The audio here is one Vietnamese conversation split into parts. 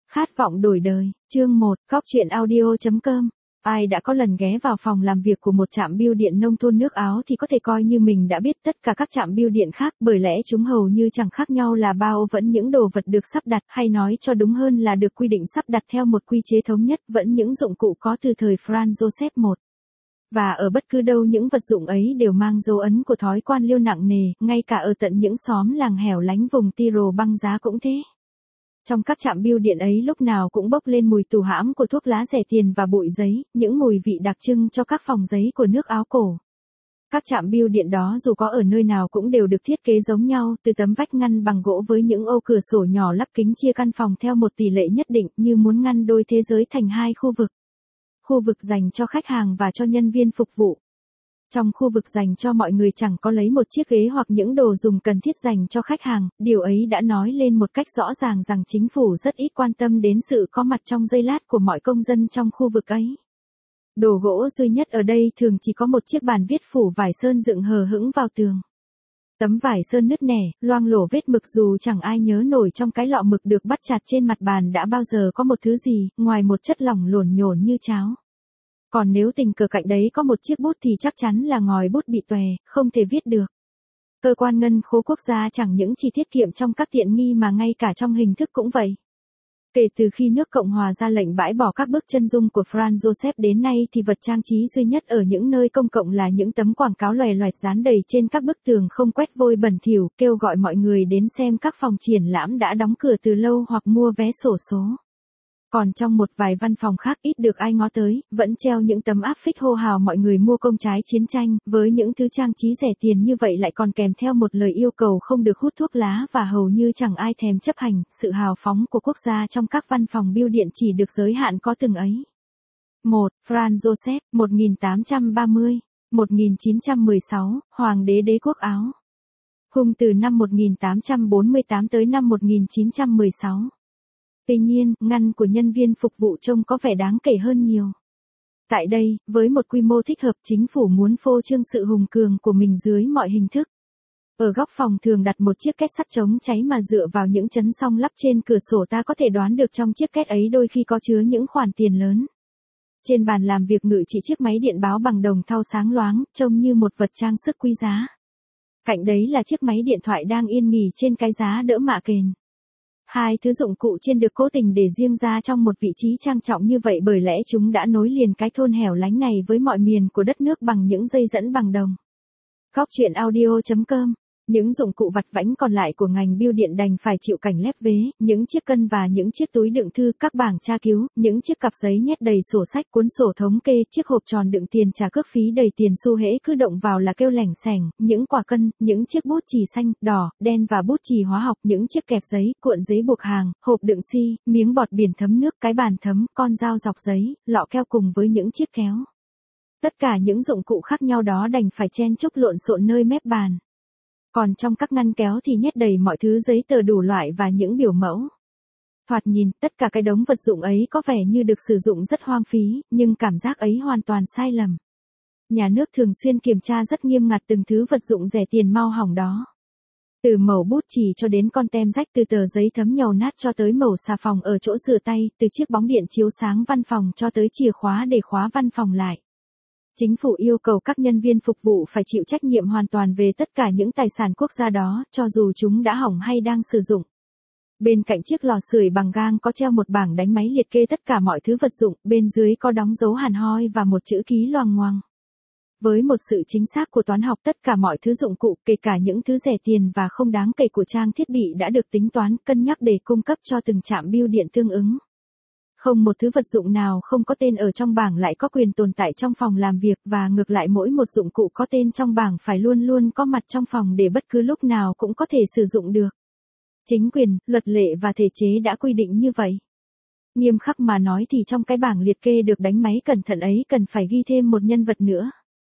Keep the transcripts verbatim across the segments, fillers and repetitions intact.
Khát vọng đổi đời, chương một, góc truyện audio.com. Ai đã có lần ghé vào phòng làm việc của một trạm bưu điện nông thôn nước Áo thì có thể coi như mình đã biết tất cả các trạm bưu điện khác, bởi lẽ chúng hầu như chẳng khác nhau là bao, vẫn những đồ vật được sắp đặt, hay nói cho đúng hơn là được quy định sắp đặt theo một quy chế thống nhất, vẫn những dụng cụ có từ thời Franz Joseph đệ nhị. Và ở bất cứ đâu những vật dụng ấy đều mang dấu ấn của thói quan liêu nặng nề, ngay cả ở tận những xóm làng hẻo lánh vùng Tyrol băng giá cũng thế. Trong các trạm bưu điện ấy lúc nào cũng bốc lên mùi tù hãm của thuốc lá rẻ tiền và bụi giấy, những mùi vị đặc trưng cho các phòng giấy của nước Áo cổ. Các trạm bưu điện đó dù có ở nơi nào cũng đều được thiết kế giống nhau, từ tấm vách ngăn bằng gỗ với những ô cửa sổ nhỏ lắp kính chia căn phòng theo một tỷ lệ nhất định, như muốn ngăn đôi thế giới thành hai khu vực. Khu vực dành cho khách hàng và cho nhân viên phục vụ. Trong khu vực dành cho mọi người chẳng có lấy một chiếc ghế hoặc những đồ dùng cần thiết dành cho khách hàng, điều ấy đã nói lên một cách rõ ràng rằng chính phủ rất ít quan tâm đến sự có mặt trong giây lát của mọi công dân trong khu vực ấy. Đồ gỗ duy nhất ở đây thường chỉ có một chiếc bàn viết phủ vải sơn dựng hờ hững vào tường. Tấm vải sơn nứt nẻ, loang lổ vết mực, dù chẳng ai nhớ nổi trong cái lọ mực được bắt chặt trên mặt bàn đã bao giờ có một thứ gì, ngoài một chất lỏng lổn nhổn như cháo. Còn nếu tình cờ cạnh đấy có một chiếc bút thì chắc chắn là ngòi bút bị tòe, không thể viết được. Cơ quan ngân khố quốc gia chẳng những chỉ tiết kiệm trong các tiện nghi mà ngay cả trong hình thức cũng vậy. Kể từ khi nước Cộng hòa ra lệnh bãi bỏ các bức chân dung của Franz Joseph đến nay thì vật trang trí duy nhất ở những nơi công cộng là những tấm quảng cáo loè loẹt dán đầy trên các bức tường không quét vôi bẩn thỉu, kêu gọi mọi người đến xem các phòng triển lãm đã đóng cửa từ lâu hoặc mua vé xổ số. Còn trong một vài văn phòng khác ít được ai ngó tới, vẫn treo những tấm áp phích hô hào mọi người mua công trái chiến tranh, với những thứ trang trí rẻ tiền như vậy lại còn kèm theo một lời yêu cầu không được hút thuốc lá và hầu như chẳng ai thèm chấp hành. Sự hào phóng của quốc gia trong các văn phòng bưu điện chỉ được giới hạn có từng ấy. một. Franz Joseph, một nghìn tám trăm ba mươi đến một nghìn chín trăm mười sáu, Hoàng đế đế quốc Áo. Hùng từ năm một nghìn tám trăm bốn mươi tám tới năm một nghìn chín trăm mười sáu. Tuy nhiên, ngăn của nhân viên phục vụ trông có vẻ đáng kể hơn nhiều. Tại đây, với một quy mô thích hợp, chính phủ muốn phô trương sự hùng cường của mình dưới mọi hình thức. Ở góc phòng thường đặt một chiếc két sắt chống cháy mà dựa vào những chấn song lắp trên cửa sổ ta có thể đoán được trong chiếc két ấy đôi khi có chứa những khoản tiền lớn. Trên bàn làm việc ngự trị chiếc máy điện báo bằng đồng thau sáng loáng, trông như một vật trang sức quý giá. Cạnh đấy là chiếc máy điện thoại đang yên nghỉ trên cái giá đỡ mạ kền. Hai thứ dụng cụ trên được cố tình để riêng ra trong một vị trí trang trọng như vậy bởi lẽ chúng đã nối liền cái thôn hẻo lánh này với mọi miền của đất nước bằng những dây dẫn bằng đồng. Góc truyện audio.com. Những dụng cụ vặt vãnh còn lại của ngành bưu điện đành phải chịu cảnh lép vế, những chiếc cân và những chiếc túi đựng thư, các bảng tra cứu, những chiếc cặp giấy nhét đầy sổ sách, cuốn sổ thống kê, chiếc hộp tròn đựng tiền trả cước phí đầy tiền xu, hễ cứ động vào là kêu lẻng xẻng, những quả cân, những chiếc bút chì xanh, đỏ, đen và bút chì hóa học, những chiếc kẹp giấy, cuộn giấy buộc hàng, hộp đựng xi, miếng bọt biển thấm nước, cái bàn thấm, con dao dọc giấy, lọ keo cùng với những chiếc kéo. Tất cả những dụng cụ khác nhau đó đành phải chen chúc lộn xộn nơi mép bàn. Còn trong các ngăn kéo thì nhét đầy mọi thứ giấy tờ đủ loại và những biểu mẫu. Thoạt nhìn, tất cả cái đống vật dụng ấy có vẻ như được sử dụng rất hoang phí, nhưng cảm giác ấy hoàn toàn sai lầm. Nhà nước thường xuyên kiểm tra rất nghiêm ngặt từng thứ vật dụng rẻ tiền mau hỏng đó. Từ mẩu bút chì cho đến con tem rách, từ tờ giấy thấm nhầu nát cho tới mẩu xà phòng ở chỗ rửa tay, từ chiếc bóng điện chiếu sáng văn phòng cho tới chìa khóa để khóa văn phòng lại. Chính phủ yêu cầu các nhân viên phục vụ phải chịu trách nhiệm hoàn toàn về tất cả những tài sản quốc gia đó, cho dù chúng đã hỏng hay đang sử dụng. Bên cạnh chiếc lò sưởi bằng gang có treo một bảng đánh máy liệt kê tất cả mọi thứ vật dụng, bên dưới có đóng dấu hàn hoi và một chữ ký loằng ngoằng. Với một sự chính xác của toán học, tất cả mọi thứ dụng cụ, kể cả những thứ rẻ tiền và không đáng kể của trang thiết bị đã được tính toán, cân nhắc để cung cấp cho từng trạm bưu điện tương ứng. Không một thứ vật dụng nào không có tên ở trong bảng lại có quyền tồn tại trong phòng làm việc, và ngược lại mỗi một dụng cụ có tên trong bảng phải luôn luôn có mặt trong phòng để bất cứ lúc nào cũng có thể sử dụng được. Chính quyền, luật lệ và thể chế đã quy định như vậy. Nghiêm khắc mà nói thì trong cái bảng liệt kê được đánh máy cẩn thận ấy cần phải ghi thêm một nhân vật nữa.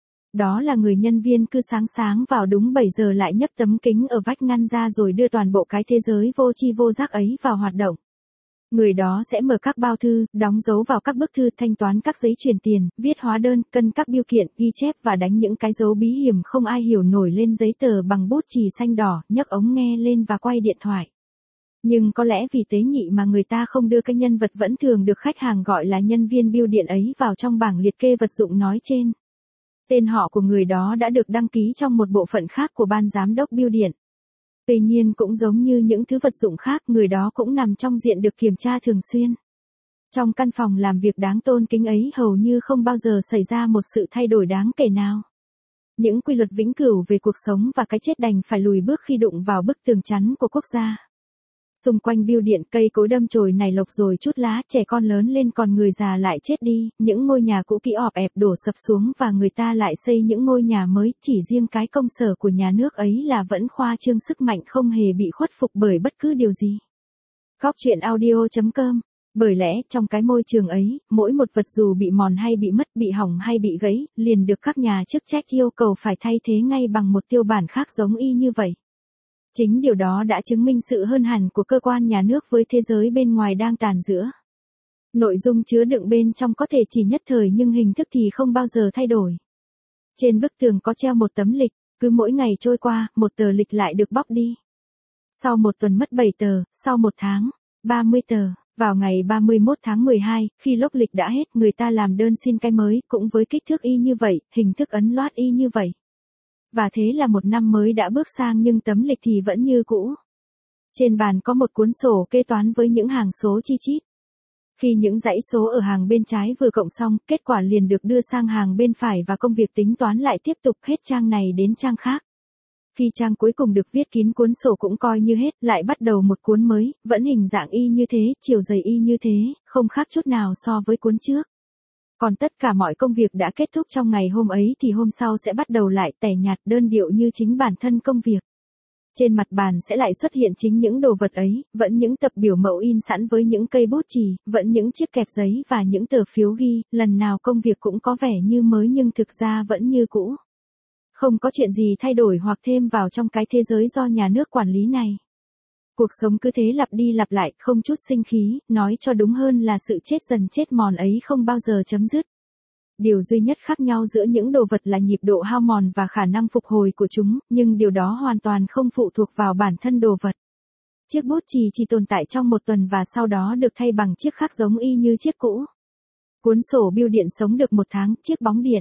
Đó là người nhân viên cứ sáng sáng vào đúng bảy giờ lại nhấc tấm kính ở vách ngăn ra rồi đưa toàn bộ cái thế giới vô tri vô giác ấy vào hoạt động. Người đó sẽ mở các bao thư, đóng dấu vào các bức thư, thanh toán các giấy chuyển tiền, viết hóa đơn, cân các bưu kiện, ghi chép và đánh những cái dấu bí hiểm không ai hiểu nổi lên giấy tờ bằng bút chì xanh đỏ, nhấc ống nghe lên và quay điện thoại. Nhưng có lẽ vì tế nhị mà người ta không đưa cái nhân vật vẫn thường được khách hàng gọi là nhân viên bưu điện ấy vào trong bảng liệt kê vật dụng nói trên. Tên họ của người đó đã được đăng ký trong một bộ phận khác của ban giám đốc bưu điện. Tuy nhiên cũng giống như những thứ vật dụng khác, người đó cũng nằm trong diện được kiểm tra thường xuyên. Trong căn phòng làm việc đáng tôn kính ấy hầu như không bao giờ xảy ra một sự thay đổi đáng kể nào. Những quy luật vĩnh cửu về cuộc sống và cái chết đành phải lùi bước khi đụng vào bức tường chắn của quốc gia. Xung quanh bưu điện cây cối đâm chồi nảy lộc rồi chút lá, trẻ con lớn lên còn người già lại chết đi, những ngôi nhà cũ kỹ ọp ẹp đổ sập xuống và người ta lại xây những ngôi nhà mới, chỉ riêng cái công sở của nhà nước ấy là vẫn khoa trương sức mạnh không hề bị khuất phục bởi bất cứ điều gì. Góc truyện audio chấm com. Bởi lẽ trong cái môi trường ấy, mỗi một vật dù bị mòn hay bị mất, bị hỏng hay bị gãy, liền được các nhà chức trách yêu cầu phải thay thế ngay bằng một tiêu bản khác giống y như vậy. Chính điều đó đã chứng minh sự hơn hẳn của cơ quan nhà nước với thế giới bên ngoài đang tàn giữa. Nội dung chứa đựng bên trong có thể chỉ nhất thời nhưng hình thức thì không bao giờ thay đổi. Trên bức tường có treo một tấm lịch, cứ mỗi ngày trôi qua, một tờ lịch lại được bóc đi. Sau một tuần mất bảy tờ, sau một tháng, ba mươi tờ. Vào ngày ba mươi mốt tháng mười hai, khi lốc lịch đã hết, người ta làm đơn xin cái mới, cũng với kích thước y như vậy, hình thức ấn loát y như vậy. Và thế là một năm mới đã bước sang nhưng tấm lịch thì vẫn như cũ. Trên bàn có một cuốn sổ kê toán với những hàng số chi chít. Khi những dãy số ở hàng bên trái vừa cộng xong, kết quả liền được đưa sang hàng bên phải và công việc tính toán lại tiếp tục hết trang này đến trang khác. Khi trang cuối cùng được viết kín cuốn sổ cũng coi như hết, lại bắt đầu một cuốn mới, vẫn hình dạng y như thế, chiều dày y như thế, không khác chút nào so với cuốn trước. Còn tất cả mọi công việc đã kết thúc trong ngày hôm ấy thì hôm sau sẽ bắt đầu lại tẻ nhạt đơn điệu như chính bản thân công việc. Trên mặt bàn sẽ lại xuất hiện chính những đồ vật ấy, vẫn những tập biểu mẫu in sẵn với những cây bút chì, vẫn những chiếc kẹp giấy và những tờ phiếu ghi, lần nào công việc cũng có vẻ như mới nhưng thực ra vẫn như cũ. Không có chuyện gì thay đổi hoặc thêm vào trong cái thế giới do nhà nước quản lý này. Cuộc sống cứ thế lặp đi lặp lại, không chút sinh khí, nói cho đúng hơn là sự chết dần chết mòn ấy không bao giờ chấm dứt. Điều duy nhất khác nhau giữa những đồ vật là nhịp độ hao mòn và khả năng phục hồi của chúng, nhưng điều đó hoàn toàn không phụ thuộc vào bản thân đồ vật. Chiếc bút chì chỉ tồn tại trong một tuần và sau đó được thay bằng chiếc khác giống y như chiếc cũ. Cuốn sổ bưu điện sống được một tháng, chiếc bóng điện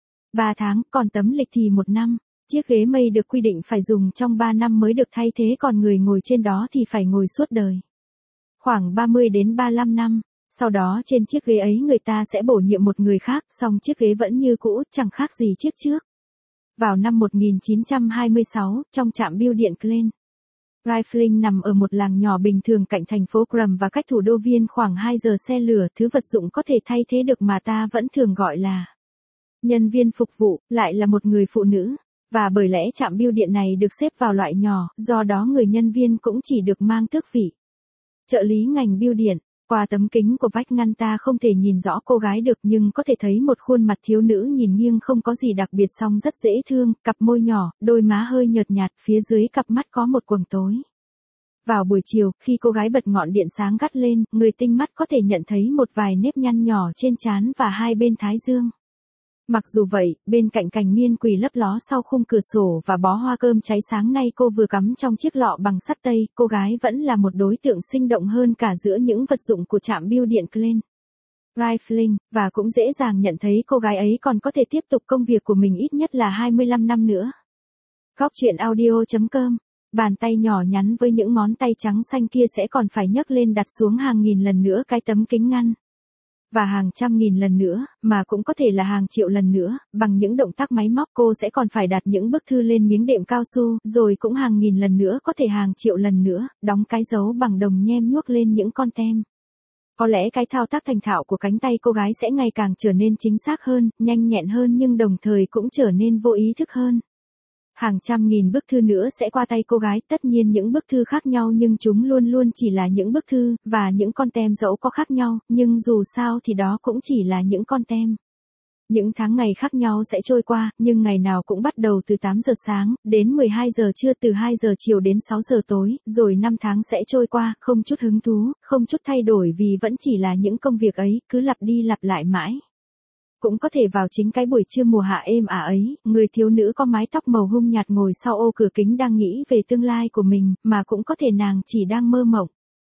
ba tháng, còn tấm lịch thì một năm. Chiếc ghế mây được quy định phải dùng trong ba năm mới được thay thế, còn người ngồi trên đó thì phải ngồi suốt đời. Khoảng ba mươi đến ba mươi lăm năm, sau đó trên chiếc ghế ấy người ta sẽ bổ nhiệm một người khác, song chiếc ghế vẫn như cũ, chẳng khác gì chiếc trước. Vào năm một nghìn chín trăm hai mươi sáu, trong trạm bưu điện Glen Rifling nằm ở một làng nhỏ bình thường cạnh thành phố Crum và cách thủ đô Viên khoảng hai giờ xe lửa, thứ vật dụng có thể thay thế được mà ta vẫn thường gọi là nhân viên phục vụ, lại là một người phụ nữ. Và bởi lẽ trạm bưu điện này được xếp vào loại nhỏ, do đó người nhân viên cũng chỉ được mang tước vị trợ lý ngành bưu điện. Qua tấm kính của vách ngăn ta không thể nhìn rõ cô gái được nhưng có thể thấy một khuôn mặt thiếu nữ nhìn nghiêng không có gì đặc biệt song rất dễ thương, cặp môi nhỏ, đôi má hơi nhợt nhạt, phía dưới cặp mắt có một quầng tối. Vào buổi chiều, khi cô gái bật ngọn điện sáng gắt lên, người tinh mắt có thể nhận thấy một vài nếp nhăn nhỏ trên trán và hai bên thái dương. Mặc dù vậy, bên cạnh cành miên quỳ lấp ló sau khung cửa sổ và bó hoa cơm cháy sáng nay cô vừa cắm trong chiếc lọ bằng sắt tây, cô gái vẫn là một đối tượng sinh động hơn cả giữa những vật dụng của trạm bưu điện Glen Rifling, và cũng dễ dàng nhận thấy cô gái ấy còn có thể tiếp tục công việc của mình ít nhất là hai mươi lăm năm nữa. Góc truyện audio chấm com. Bàn tay nhỏ nhắn với những ngón tay trắng xanh kia sẽ còn phải nhấc lên đặt xuống hàng nghìn lần nữa cái tấm kính ngăn. Và hàng trăm nghìn lần nữa, mà cũng có thể là hàng triệu lần nữa, bằng những động tác máy móc cô sẽ còn phải đặt những bức thư lên miếng đệm cao su, rồi cũng hàng nghìn lần nữa, có thể hàng triệu lần nữa, đóng cái dấu bằng đồng nhem nhuốc lên những con tem. Có lẽ cái thao tác thành thạo của cánh tay cô gái sẽ ngày càng trở nên chính xác hơn, nhanh nhẹn hơn nhưng đồng thời cũng trở nên vô ý thức hơn. Hàng trăm nghìn bức thư nữa sẽ qua tay cô gái, tất nhiên những bức thư khác nhau nhưng chúng luôn luôn chỉ là những bức thư, và những con tem dẫu có khác nhau, nhưng dù sao thì đó cũng chỉ là những con tem. Những tháng ngày khác nhau sẽ trôi qua, nhưng ngày nào cũng bắt đầu từ tám giờ sáng, đến mười hai giờ trưa, từ hai giờ chiều đến sáu giờ tối, rồi năm tháng sẽ trôi qua, không chút hứng thú, không chút thay đổi vì vẫn chỉ là những công việc ấy, cứ lặp đi lặp lại mãi. Cũng có thể vào chính cái buổi trưa mùa hạ êm ả ấy, người thiếu nữ có mái tóc màu hung nhạt ngồi sau ô cửa kính đang nghĩ về tương lai của mình, mà cũng có thể nàng chỉ đang mơ mộng.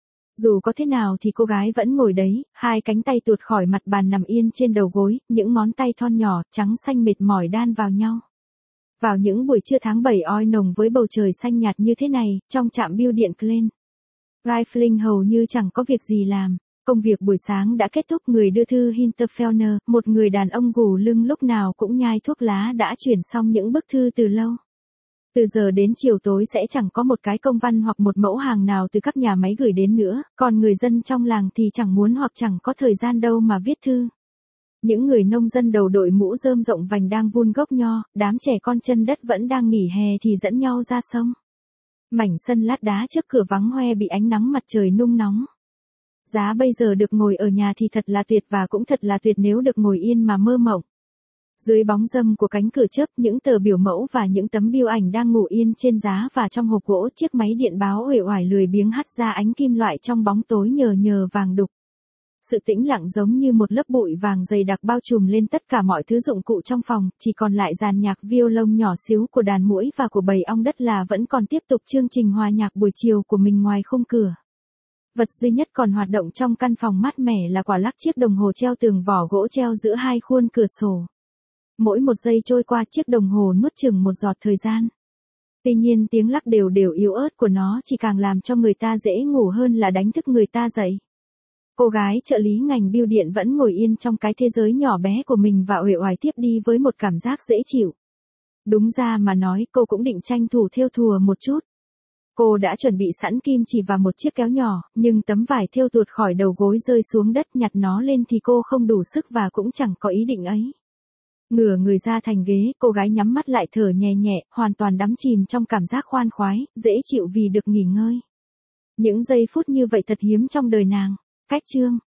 Dù có thế nào thì cô gái vẫn ngồi đấy, hai cánh tay tuột khỏi mặt bàn nằm yên trên đầu gối, những ngón tay thon nhỏ, trắng xanh mệt mỏi đan vào nhau. Vào những buổi trưa tháng bảy oi nồng với bầu trời xanh nhạt như thế này, trong trạm bưu điện Glen Rifling hầu như chẳng có việc gì làm. Công việc buổi sáng đã kết thúc, người đưa thư Hinterfellner, một người đàn ông gù lưng lúc nào cũng nhai thuốc lá đã chuyển xong những bức thư từ lâu. Từ giờ đến chiều tối sẽ chẳng có một cái công văn hoặc một mẫu hàng nào từ các nhà máy gửi đến nữa, còn người dân trong làng thì chẳng muốn hoặc chẳng có thời gian đâu mà viết thư. Những người nông dân đầu đội mũ rơm rộng vành đang vun gốc nho, đám trẻ con chân đất vẫn đang nghỉ hè thì dẫn nhau ra sông. Mảnh sân lát đá trước cửa vắng hoe bị ánh nắng mặt trời nung nóng. Giá bây giờ được ngồi ở nhà thì thật là tuyệt, và cũng thật là tuyệt nếu được ngồi yên mà mơ mộng. Dưới bóng râm của cánh cửa chớp, những tờ biểu mẫu và những tấm bưu ảnh đang ngủ yên trên giá và trong hộp gỗ, chiếc máy điện báo uể oải lười biếng hắt ra ánh kim loại trong bóng tối nhờ nhờ vàng đục. Sự tĩnh lặng giống như một lớp bụi vàng dày đặc bao trùm lên tất cả mọi thứ dụng cụ trong phòng, chỉ còn lại dàn nhạc violon nhỏ xíu của đàn muỗi và của bầy ong đất là vẫn còn tiếp tục chương trình hòa nhạc buổi chiều của mình ngoài khung cửa. Vật duy nhất còn hoạt động trong căn phòng mát mẻ là quả lắc chiếc đồng hồ treo tường vỏ gỗ treo giữa hai khuôn cửa sổ. Mỗi một giây trôi qua chiếc đồng hồ nuốt chừng một giọt thời gian. Tuy nhiên tiếng lắc đều đều yếu ớt của nó chỉ càng làm cho người ta dễ ngủ hơn là đánh thức người ta dậy. Cô gái trợ lý ngành bưu điện vẫn ngồi yên trong cái thế giới nhỏ bé của mình và uể oải tiếp đi với một cảm giác dễ chịu. Đúng ra mà nói, cô cũng định tranh thủ thêu thùa một chút. Cô đã chuẩn bị sẵn kim chỉ và một chiếc kéo nhỏ, nhưng tấm vải thêu tuột khỏi đầu gối rơi xuống đất, nhặt nó lên thì cô không đủ sức và cũng chẳng có ý định ấy. Ngửa người ra thành ghế, cô gái nhắm mắt lại thở nhẹ nhẹ, hoàn toàn đắm chìm trong cảm giác khoan khoái, dễ chịu vì được nghỉ ngơi. Những giây phút như vậy thật hiếm trong đời nàng. Cách chương